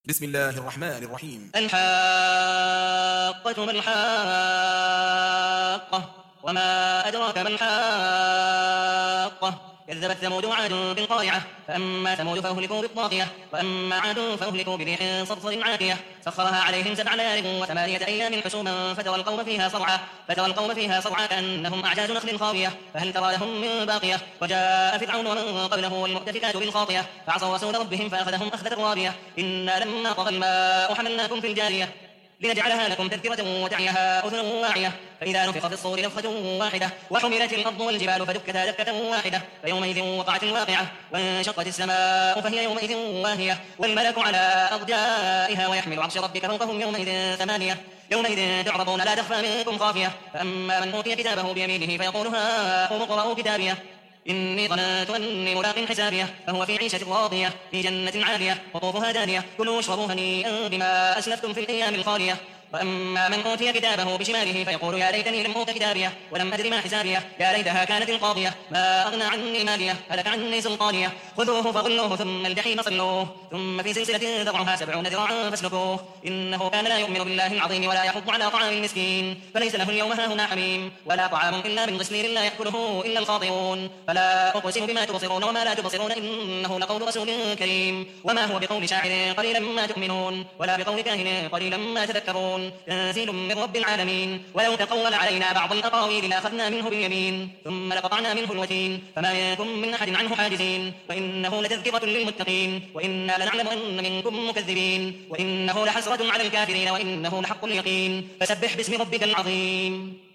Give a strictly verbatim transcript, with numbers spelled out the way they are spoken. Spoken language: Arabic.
بسم الله الرحمن الرحيم. الحاقة ما الحاقة وما أدراك ما الحاقة كذبت ثمود وعاد بالقارعة فأما ثمود فأهلكوا بالطاغية وأما عاد فأهلكوا بريح صرصر عاتية سخرها عليهم سبع ليال وثمانية أيام حسوما فترى القوم فيها صرعى فترى القوم فيها صرعى كأنهم أعجاز نخل خاوية فهل ترى لهم من باقية وجاء فرعون ومن قبله والمؤتفكات بالخاطية فعصوا رسول ربهم فأخذهم أخذة رابية إنا لما طغى الماء حملناكم في الجارية لنجعلها لكم تذكرة وتعيها أذن واعية فإذا نفخ في الصور نفخة واحدة وحملت الأرض والجبال فدكتا دكة واحدة فيومئذ وقعت الواقعة وانشقت السماء فهي يومئذ واهية والملك على أرجائها ويحمل عرش ربك فوقهم يومئذ ثمانية يومئذ تعرضون لا تخفى منكم خافية فأما من أوتي كتابه بيمينه فيقول هاؤم اقرءوا كتابيه إني ظننت أني ملاق حسابيه فهو في عيشة راضية في جنة عالية قطوفها دانية كلوا واشربوا هنيئا بما أسلفتم في الأيام الخالية وأما من أوتي كتابه بشماله فيقول يا ليتني لم أوت كتابيه ولم أدر ما حسابيه يا ليتها كانت القاضية ما أغنى عني ماليه هلك عني سلطانيه خذوه فغلوه ثم الجحيم صلوه ثم في سلسلة ذرعها سبعون ذراعا فاسلكوه إنه كان لا يؤمن بالله العظيم ولا يحض على طعام المسكين فليس له اليوم هاهنا حميم ولا طعام إلا من غسلين لا يأكله إلا الخاطئون فلا أقسم بما تبصرون وما لا تبصرون إنه لقول رسول كريم وما هو بقول شاعر قليلا ما تؤمنون ولا بقول كاهن قليلا ما تذكرون تنزيل من رب العالمين ولو تقول علينا بعض الأقاويل لأخذنا منه باليمين ثم لقطعنا منه الوتين فما منكم من أحد عنه حاجزين وإنه لتذكرة للمتقين وإنا لنعلم أن منكم مكذبين وإنه لحسرة على الكافرين وإنه لحق اليقين فسبح باسم ربك العظيم.